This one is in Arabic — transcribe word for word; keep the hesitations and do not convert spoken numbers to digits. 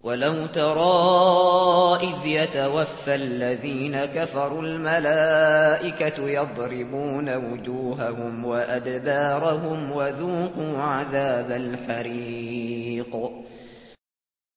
وَلَوْ تَرَىٰ إِذْ يَتَوَفَّى الَّذِينَ كَفَرُوا الْمَلَائِكَةُ يَضْرِبُونَ وُجُوهَهُمْ وَأَدْبَارَهُمْ وَذُوقُوا عَذَابَ الْحَرِيقِ